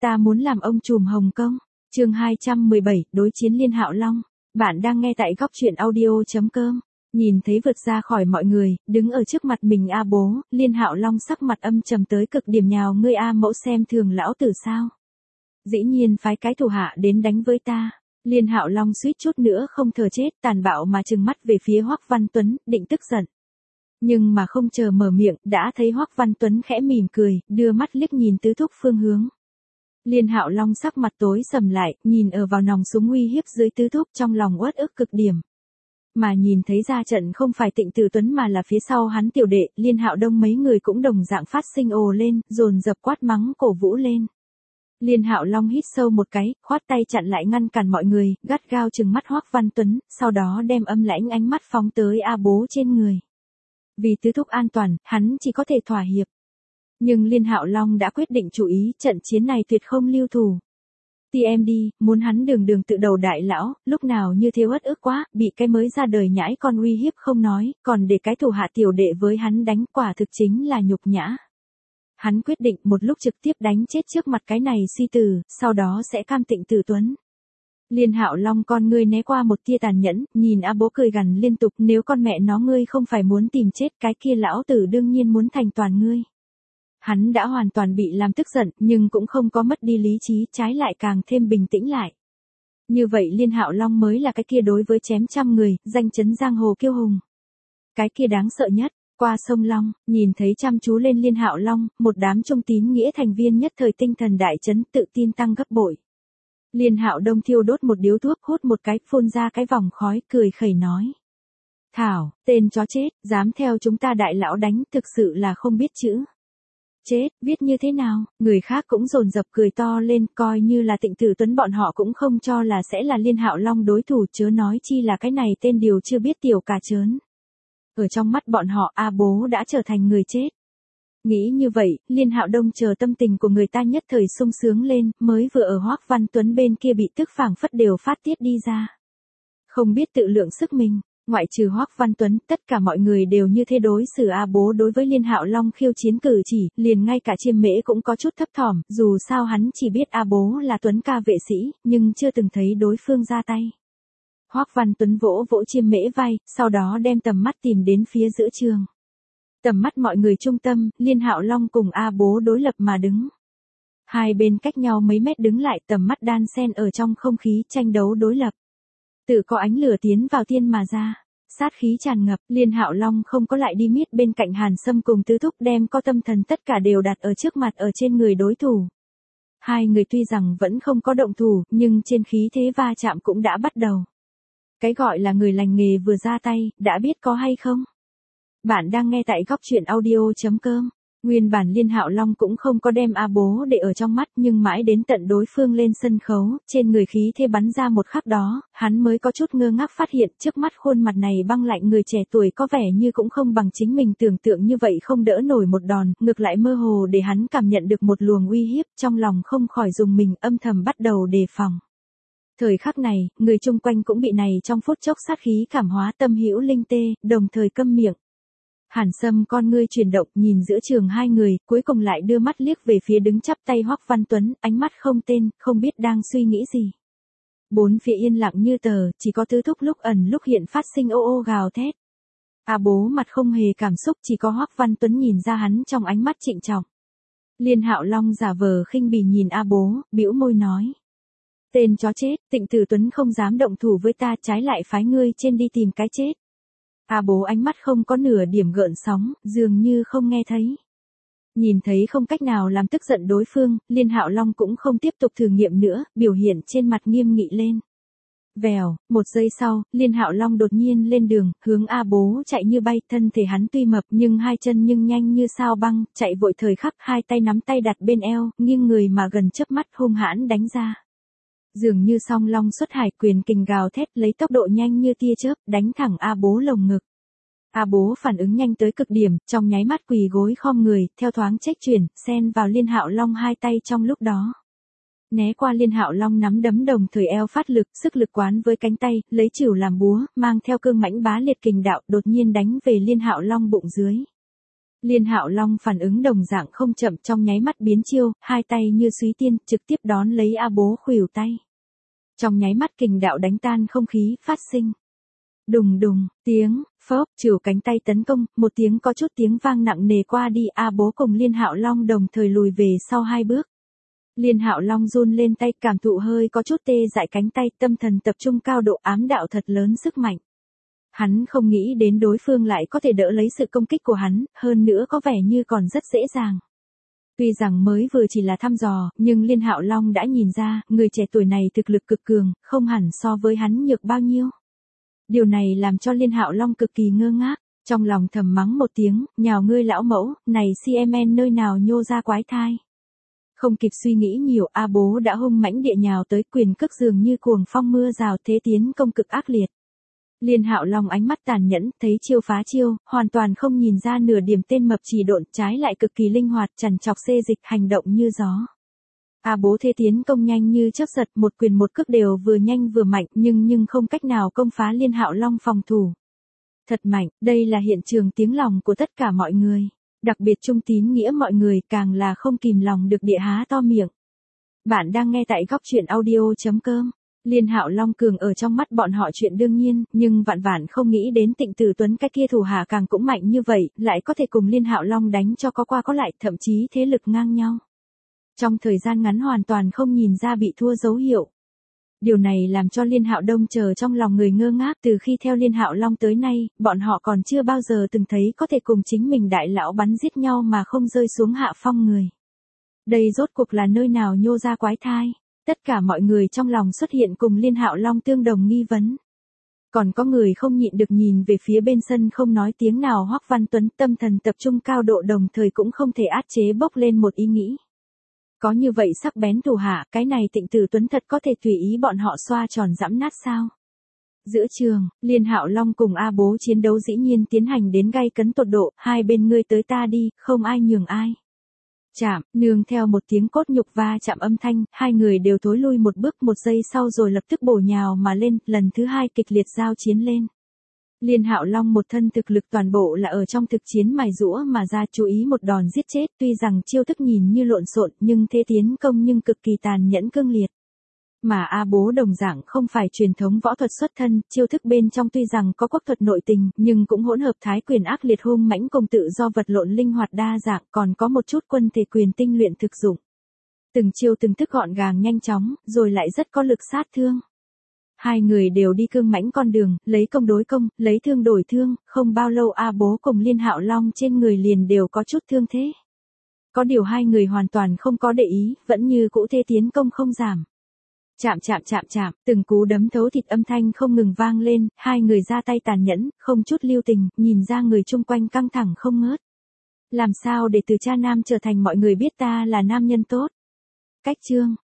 ta muốn làm ông trùm Hồng Kông. Chương 217, đối chiến Liên Hạo Long. Bạn đang nghe tại góc truyện audio.com. Nhìn thấy vượt ra khỏi mọi người, đứng ở trước mặt mình A Bố, Liên Hạo Long sắc mặt âm trầm tới cực điểm, nhào ngươi A Mẫu xem thường lão tử sao? Dĩ nhiên phái cái thủ hạ đến đánh với ta. Liên Hạo Long suýt chút nữa không thở chết, tàn bạo mà trừng mắt về phía Hoắc Văn Tuấn, định tức giận. Nhưng mà không chờ mở miệng, đã thấy Hoắc Văn Tuấn khẽ mỉm cười, đưa mắt liếc nhìn Tứ Thúc phương hướng. Liên Hạo Long sắc mặt tối sầm lại, nhìn ở vào nòng súng uy hiếp dưới Tứ Thúc, trong lòng uất ức cực điểm. Mà nhìn thấy ra trận không phải Tịnh Tử Tuấn mà là phía sau hắn tiểu đệ, Liên Hạo Đông mấy người cũng đồng dạng phát sinh ồ lên, dồn dập quát mắng cổ vũ lên. Liên Hạo Long hít sâu một cái, khoát tay chặn lại ngăn cản mọi người, gắt gao trừng mắt Hoắc Văn Tuấn, sau đó đem âm lãnh ánh mắt phóng tới A Bố trên người. Vì Tứ Thúc an toàn, hắn chỉ có thể thỏa hiệp. Nhưng Liên Hạo Long đã quyết định chủ ý, trận chiến này tuyệt không lưu thủ. TMD, muốn hắn đường tự đầu đại lão, lúc nào như thế uất ức quá, bị cái mới ra đời nhãi con uy hiếp không nói, còn để cái thủ hạ tiểu đệ với hắn đánh, quả thực chính là nhục nhã. Hắn quyết định một lúc trực tiếp đánh chết trước mặt cái này suy tử, sau đó sẽ cam Tịnh Tử Tuấn. Liên Hạo Long con ngươi né qua một tia tàn nhẫn, nhìn A Bố cười gằn liên tục, nếu con mẹ nó ngươi không phải muốn tìm chết cái kia lão tử đương nhiên muốn thành toàn ngươi. Hắn đã hoàn toàn bị làm tức giận, nhưng cũng không có mất đi lý trí, trái lại càng thêm bình tĩnh lại. Như vậy Liên Hạo Long mới là cái kia đối với chém trăm người, danh chấn giang hồ kiêu hùng. Cái kia đáng sợ nhất. Qua sông Long, nhìn thấy chăm chú lên Liên Hạo Long, một đám trung tín nghĩa thành viên nhất thời tinh thần đại chấn, tự tin tăng gấp bội. Liên Hạo Đông thiêu đốt một điếu thuốc, hút một cái, phun ra cái vòng khói, cười khẩy nói. Thảo, tên chó chết, dám theo chúng ta đại lão đánh, thực sự là không biết chữ. Chết, viết như thế nào, người khác cũng dồn dập cười to lên, coi như là Tịnh Tử Tuấn bọn họ cũng không cho là sẽ là Liên Hạo Long đối thủ, chớ nói chi là cái này tên điều chưa biết tiểu cà chớn. Ở trong mắt bọn họ A Bố đã trở thành người chết. Nghĩ như vậy, Liên Hạo Đông chờ tâm tình của người ta nhất thời sung sướng lên, mới vừa ở Hoắc Văn Tuấn bên kia bị tức phảng phất đều phát tiết đi ra. Không biết tự lượng sức mình, ngoại trừ Hoắc Văn Tuấn, tất cả mọi người đều như thế đối xử A Bố đối với Liên Hạo Long khiêu chiến cử chỉ, liền ngay cả Chiêm Mễ cũng có chút thấp thỏm, dù sao hắn chỉ biết A Bố là Tuấn ca vệ sĩ, nhưng chưa từng thấy đối phương ra tay. Hoắc Văn Tuấn vỗ vỗ Chiêm Mễ vai, sau đó đem tầm mắt tìm đến phía giữa trường. Tầm mắt mọi người trung tâm, Liên Hạo Long cùng A Bố đối lập mà đứng. Hai bên cách nhau mấy mét đứng lại, tầm mắt đan xen ở trong không khí tranh đấu đối lập. Tự có ánh lửa tiến vào thiên mà ra, sát khí tràn ngập, Liên Hạo Long không có lại đi miết bên cạnh Hàn Sâm cùng Tứ Thúc, đem có tâm thần tất cả đều đặt ở trước mặt ở trên người đối thủ. Hai người tuy rằng vẫn không có động thủ, nhưng trên khí thế va chạm cũng đã bắt đầu. Cái gọi là người lành nghề vừa ra tay, đã biết có hay không? Bạn đang nghe tại góc truyện audio.com. Nguyên bản Liên Hạo Long cũng không có đem A Bố để ở trong mắt, nhưng mãi đến tận đối phương lên sân khấu, trên người khí thế bắn ra một khắc đó, hắn mới có chút ngơ ngác phát hiện trước mắt khuôn mặt này băng lạnh người trẻ tuổi có vẻ như cũng không bằng chính mình tưởng tượng như vậy không đỡ nổi một đòn, ngược lại mơ hồ để hắn cảm nhận được một luồng uy hiếp, trong lòng không khỏi dùng mình, âm thầm bắt đầu đề phòng. Thời khắc này, người chung quanh cũng bị này trong phút chốc sát khí cảm hóa, tâm hữu linh tê, đồng thời câm miệng. Hàn Sâm con ngươi chuyển động, nhìn giữa trường hai người, cuối cùng lại đưa mắt liếc về phía đứng chắp tay Hoắc Văn Tuấn, ánh mắt không tên, không biết đang suy nghĩ gì. Bốn phía yên lặng như tờ, chỉ có Tứ Thúc lúc ẩn lúc hiện phát sinh ô ô gào thét. A Bố mặt không hề cảm xúc, chỉ có Hoắc Văn Tuấn nhìn ra hắn trong ánh mắt trịnh trọng. Liên Hạo Long giả vờ khinh bỉ nhìn A Bố, bĩu môi nói. Tên chó chết, Tịnh Tử Tuấn không dám động thủ với ta, trái lại phái ngươi trên đi tìm cái chết. A Bố ánh mắt không có nửa điểm gợn sóng, dường như không nghe thấy. Nhìn thấy không cách nào làm tức giận đối phương, Liên Hạo Long cũng không tiếp tục thử nghiệm nữa, biểu hiện trên mặt nghiêm nghị lên. Vèo, một giây sau, Liên Hạo Long đột nhiên lên đường, hướng A Bố chạy như bay, thân thể hắn tuy mập nhưng hai chân nhưng nhanh như sao băng, chạy vội thời khắc, hai tay nắm tay đặt bên eo, nghiêng người mà gần chớp mắt hung hãn đánh ra. Dường như song long xuất hải, quyền kình gào thét, lấy tốc độ nhanh như tia chớp, đánh thẳng A Bố lồng ngực. A Bố phản ứng nhanh tới cực điểm, trong nháy mắt quỳ gối khom người, theo thoáng chếch chuyển, xen vào Liên Hạo Long hai tay trong lúc đó. Né qua Liên Hạo Long nắm đấm đồng thời eo phát lực, sức lực quán với cánh tay, lấy chưởng làm búa, mang theo cương mãnh bá liệt kình đạo, đột nhiên đánh về Liên Hạo Long bụng dưới. Liên Hạo Long phản ứng đồng dạng không chậm, trong nháy mắt biến chiêu, hai tay như Súy Tiên, trực tiếp đón lấy A Bố khuỷu tay. Trong nháy mắt kình đạo đánh tan không khí, phát sinh. Đùng đùng, tiếng, phốc, chịu cánh tay tấn công, một tiếng có chút tiếng vang nặng nề qua đi, A Bố cùng Liên Hạo Long đồng thời lùi về sau hai bước. Liên Hạo Long run lên tay, cảm thụ hơi có chút tê dại cánh tay, tâm thần tập trung cao độ, ám đạo thật lớn sức mạnh. Hắn không nghĩ đến đối phương lại có thể đỡ lấy sự công kích của hắn, hơn nữa có vẻ như còn rất dễ dàng. Tuy rằng mới vừa chỉ là thăm dò, nhưng Liên Hạo Long đã nhìn ra, người trẻ tuổi này thực lực cực cường, không hẳn so với hắn nhược bao nhiêu. Điều này làm cho Liên Hạo Long cực kỳ ngơ ngác, trong lòng thầm mắng một tiếng, nhào ngươi lão mẫu, này CMN nơi nào nhô ra quái thai. Không kịp suy nghĩ nhiều, A Bố đã hung mãnh địa nhào tới, quyền cước dường như cuồng phong mưa rào, thế tiến công cực ác liệt. Liên Hạo Long ánh mắt tàn nhẫn, thấy chiêu phá chiêu, hoàn toàn không nhìn ra nửa điểm tên mập chỉ độn, trái lại cực kỳ linh hoạt, chằn chọc xê dịch, hành động như gió. A Bố thế tiến công nhanh như chớp giật, một quyền một cước đều vừa nhanh vừa mạnh, nhưng không cách nào công phá Liên Hạo Long phòng thủ. Thật mạnh, đây là hiện trường tiếng lòng của tất cả mọi người. Đặc biệt trung tín nghĩa mọi người, càng là không kìm lòng được địa há to miệng. Bạn đang nghe tại góc truyện audio.com. Liên Hạo Long cường ở trong mắt bọn họ chuyện đương nhiên, nhưng vạn vạn không nghĩ đến Tịnh Tử Tuấn cái kia thủ hạ càng cũng mạnh như vậy, lại có thể cùng Liên Hạo Long đánh cho có qua có lại, thậm chí thế lực ngang nhau. Trong thời gian ngắn hoàn toàn không nhìn ra bị thua dấu hiệu. Điều này làm cho Liên Hạo Đông chờ trong lòng người ngơ ngác, từ khi theo Liên Hạo Long tới nay, bọn họ còn chưa bao giờ từng thấy có thể cùng chính mình đại lão bắn giết nhau mà không rơi xuống hạ phong người. Đây rốt cuộc là nơi nào nhô ra quái thai? Tất cả mọi người trong lòng xuất hiện cùng Liên Hạo Long tương đồng nghi vấn. Còn có người không nhịn được nhìn về phía bên sân không nói tiếng nào Hoắc Văn Tuấn, tâm thần tập trung cao độ, đồng thời cũng không thể áp chế bốc lên một ý nghĩ. Có như vậy sắc bén thủ hạ, cái này Tịnh Tử Tuấn thật có thể tùy ý bọn họ xoa tròn giẫm nát sao? Giữa trường, Liên Hạo Long cùng A Bố chiến đấu dĩ nhiên tiến hành đến gay cấn tột độ, hai bên ngươi tới ta đi, không ai nhường ai. Chạm, nương theo một tiếng cốt nhục va chạm âm thanh, hai người đều thối lui một bước, một giây sau rồi lập tức bổ nhào mà lên, lần thứ hai kịch liệt giao chiến lên. Liên Hạo Long một thân thực lực toàn bộ là ở trong thực chiến mài giũa mà ra, chú ý một đòn giết chết, tuy rằng chiêu thức nhìn như lộn xộn nhưng thế tiến công nhưng cực kỳ tàn nhẫn cương liệt. Mà A Bố đồng dạng không phải truyền thống võ thuật xuất thân, chiêu thức bên trong tuy rằng có quốc thuật nội tình, nhưng cũng hỗn hợp thái quyền ác liệt hung mãnh cùng tự do vật lộn linh hoạt đa dạng, còn có một chút quân thể quyền tinh luyện thực dụng. Từng chiêu từng thức gọn gàng nhanh chóng, rồi lại rất có lực sát thương. Hai người đều đi cương mãnh con đường, lấy công đối công, lấy thương đổi thương, không bao lâu A Bố cùng Liên Hạo Long trên người liền đều có chút thương thế. Có điều hai người hoàn toàn không có để ý, vẫn như cũ thế tiến công không giảm. Chạm chạm chạm chạm, từng cú đấm thấu thịt âm thanh không ngừng vang lên, hai người ra tay tàn nhẫn, không chút lưu tình, nhìn ra người chung quanh căng thẳng không ngớt. Làm sao để từ cha nam trở thành mọi người biết ta là nam nhân tốt? Cách chương,